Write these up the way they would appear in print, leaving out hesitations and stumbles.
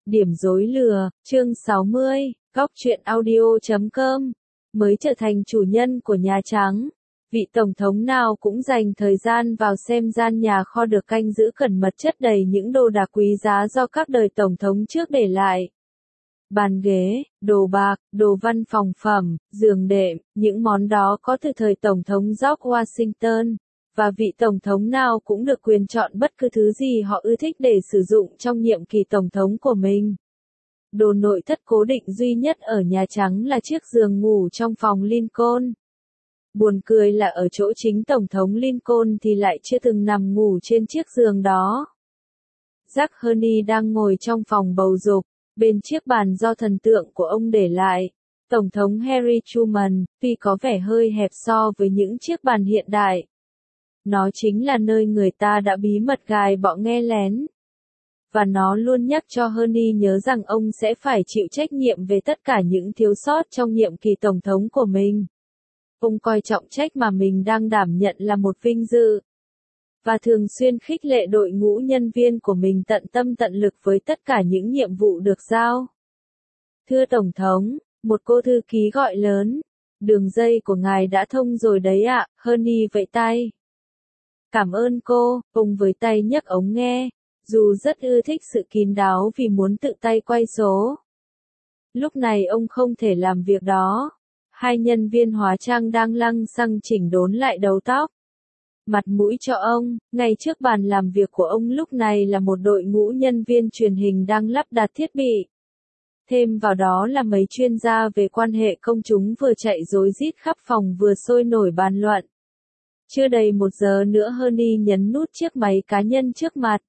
Điểm rối lừa, chương 60, góc truyện audio.com, mới trở thành chủ nhân của Nhà Trắng. Vị Tổng thống nào cũng dành thời gian vào xem gian nhà kho được canh giữ cẩn mật chất đầy những đồ đạc quý giá do các đời Tổng thống trước để lại. Bàn ghế, đồ bạc, đồ văn phòng phẩm, giường đệm, những món đó có từ thời Tổng thống George Washington. Và vị Tổng thống nào cũng được quyền chọn bất cứ thứ gì họ ưa thích để sử dụng trong nhiệm kỳ Tổng thống của mình. Đồ nội thất cố định duy nhất ở Nhà Trắng là chiếc giường ngủ trong phòng Lincoln. Buồn cười là ở chỗ chính Tổng thống Lincoln thì lại chưa từng nằm ngủ trên chiếc giường đó. Jack Herney đang ngồi trong phòng bầu dục, bên chiếc bàn do thần tượng của ông để lại. Tổng thống Harry Truman, tuy có vẻ hơi hẹp so với những chiếc bàn hiện đại. Nó chính là nơi người ta đã bí mật gài bọ nghe lén. Và nó luôn nhắc cho Herney nhớ rằng ông sẽ phải chịu trách nhiệm về tất cả những thiếu sót trong nhiệm kỳ Tổng thống của mình. Ông coi trọng trách mà mình đang đảm nhận là một vinh dự. Và thường xuyên khích lệ đội ngũ nhân viên của mình tận tâm tận lực với tất cả những nhiệm vụ được giao. Thưa Tổng thống, một cô thư ký gọi lớn. Đường dây của ngài đã thông rồi đấy ạ, Herney vẫy tay. Cảm ơn cô, ông với tay nhấc ống nghe, dù rất ưa thích sự kín đáo vì muốn tự tay quay số. Lúc này ông không thể làm việc đó. Hai nhân viên hóa trang đang lăng xăng chỉnh đốn lại đầu tóc. Mặt mũi cho ông, ngay trước bàn làm việc của ông lúc này là một đội ngũ nhân viên truyền hình đang lắp đặt thiết bị. Thêm vào đó là mấy chuyên gia về quan hệ công chúng vừa chạy rối rít khắp phòng vừa sôi nổi bàn luận. Chưa đầy 1 giờ nữa Herney nhấn nút chiếc máy cá nhân trước mặt.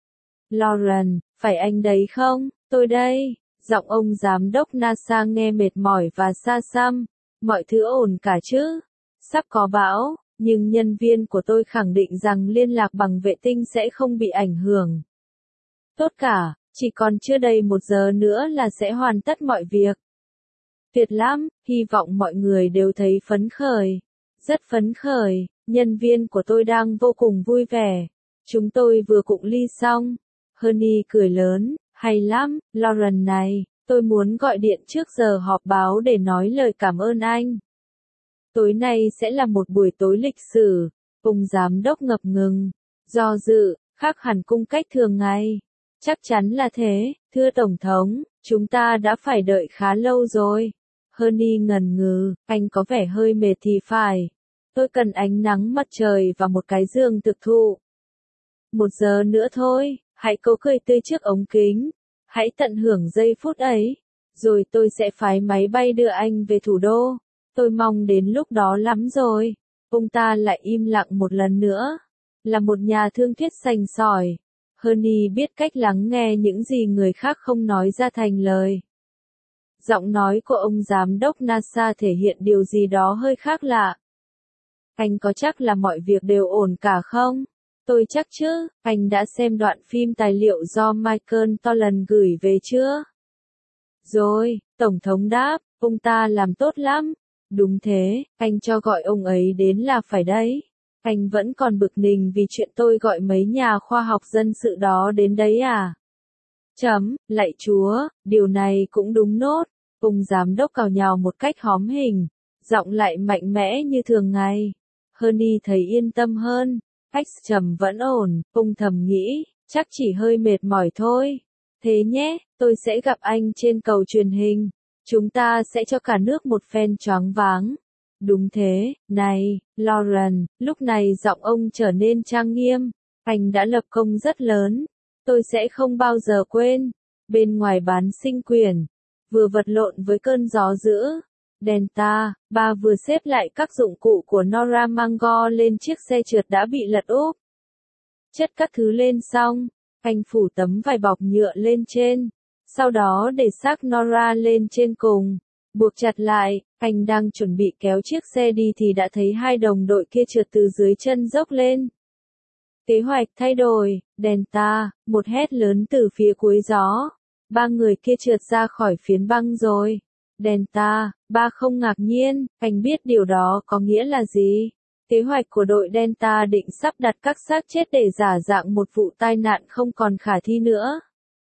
Lauren, phải anh đấy không? Tôi đây. Giọng ông giám đốc NASA nghe mệt mỏi và xa xăm. Mọi thứ ổn cả chứ? Sắp có bão, nhưng nhân viên của tôi khẳng định rằng liên lạc bằng vệ tinh sẽ không bị ảnh hưởng. Tốt cả, chỉ còn chưa đầy 1 giờ nữa là sẽ hoàn tất mọi việc. Tuyệt lắm, hy vọng mọi người đều thấy phấn khởi. Rất phấn khởi, nhân viên của tôi đang vô cùng vui vẻ. Chúng tôi vừa cụng ly xong. Herney cười lớn, hay lắm, Lauren này, tôi muốn gọi điện trước giờ họp báo để nói lời cảm ơn anh. Tối nay sẽ là một buổi tối lịch sử, ông giám đốc ngập ngừng, do dự, khác hẳn cung cách thường ngày. Chắc chắn là thế, thưa Tổng thống, chúng ta đã phải đợi khá lâu rồi. Herney ngần ngừ, anh có vẻ hơi mệt thì phải. Tôi cần ánh nắng mặt trời và một cái giường thực thụ. 1 giờ nữa thôi, hãy cố cười tươi trước ống kính. Hãy tận hưởng giây phút ấy. Rồi tôi sẽ phái máy bay đưa anh về thủ đô. Tôi mong đến lúc đó lắm rồi. Ông ta lại im lặng một lần nữa. Là một nhà thương thuyết sành sỏi. Herney biết cách lắng nghe những gì người khác không nói ra thành lời. Giọng nói của ông giám đốc NASA thể hiện điều gì đó hơi khác lạ. Anh có chắc là mọi việc đều ổn cả không? Tôi chắc chứ, anh đã xem đoạn phim tài liệu do Michael Tolan gửi về chưa? Rồi, Tổng thống đáp, ông ta làm tốt lắm. Đúng thế, anh cho gọi ông ấy đến là phải đấy. Anh vẫn còn bực mình vì chuyện tôi gọi mấy nhà khoa học dân sự đó đến đấy à? Lạy Chúa, điều này cũng đúng nốt. Ông giám đốc cào nhào một cách hóm hình, giọng lại mạnh mẽ như thường ngày. Herney thấy yên tâm hơn. Vẫn ổn, ông thầm nghĩ, chắc chỉ hơi mệt mỏi thôi. Thế nhé, tôi sẽ gặp anh trên cầu truyền hình. Chúng ta sẽ cho cả nước một phen choáng váng. Đúng thế, này, Lauren, lúc này giọng ông trở nên trang nghiêm. Anh đã lập công rất lớn. Tôi sẽ không bao giờ quên. Bên ngoài bán sinh quyển, vừa vật lộn với cơn gió dữ. Delta, bà vừa xếp lại các dụng cụ của Nora Mangor lên chiếc xe trượt đã bị lật úp. Chất các thứ lên xong, anh phủ tấm vải bọc nhựa lên trên. Sau đó để xác Nora lên trên cùng. Buộc chặt lại, anh đang chuẩn bị kéo chiếc xe đi thì đã thấy hai đồng đội kia trượt từ dưới chân dốc lên. Kế hoạch thay đổi, Delta, một hét lớn từ phía cuối gió. 3 người kia trượt ra khỏi phiến băng rồi. Delta, ba không ngạc nhiên, anh biết điều đó có nghĩa là gì. Kế hoạch của đội Delta định sắp đặt các xác chết để giả dạng một vụ tai nạn không còn khả thi nữa.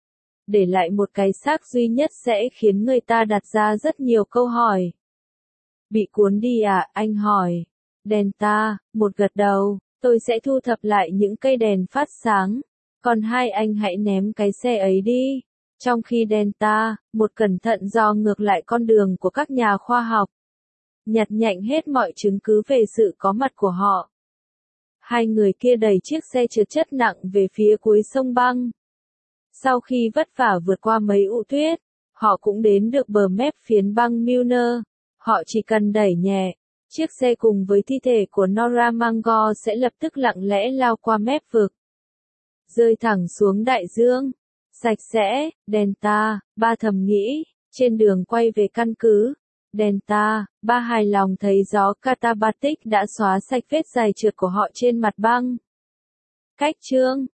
để lại một cái xác duy nhất sẽ khiến người ta đặt ra rất nhiều câu hỏi. Bị cuốn đi à, anh hỏi. Delta, một gật đầu, tôi sẽ thu thập lại những cây đèn phát sáng. Còn hai anh hãy ném cái xe ấy đi. Trong khi Delta, một cẩn thận dò ngược lại con đường của các nhà khoa học. Nhặt nhạnh hết mọi chứng cứ về sự có mặt của họ. Hai người kia đẩy chiếc xe trượt chất nặng về phía cuối sông băng. Sau khi vất vả vượt qua mấy ụ tuyết, họ cũng đến được bờ mép phiến băng Milner. Họ chỉ cần đẩy nhẹ, chiếc xe cùng với thi thể của Nora Mangor sẽ lập tức lặng lẽ lao qua mép vực. Rơi thẳng xuống đại dương. Sạch sẽ, Delta, ba thầm nghĩ, trên đường quay về căn cứ. Delta, ba hài lòng thấy gió Katabatic đã xóa sạch vết dài trượt của họ trên mặt băng. Cách chương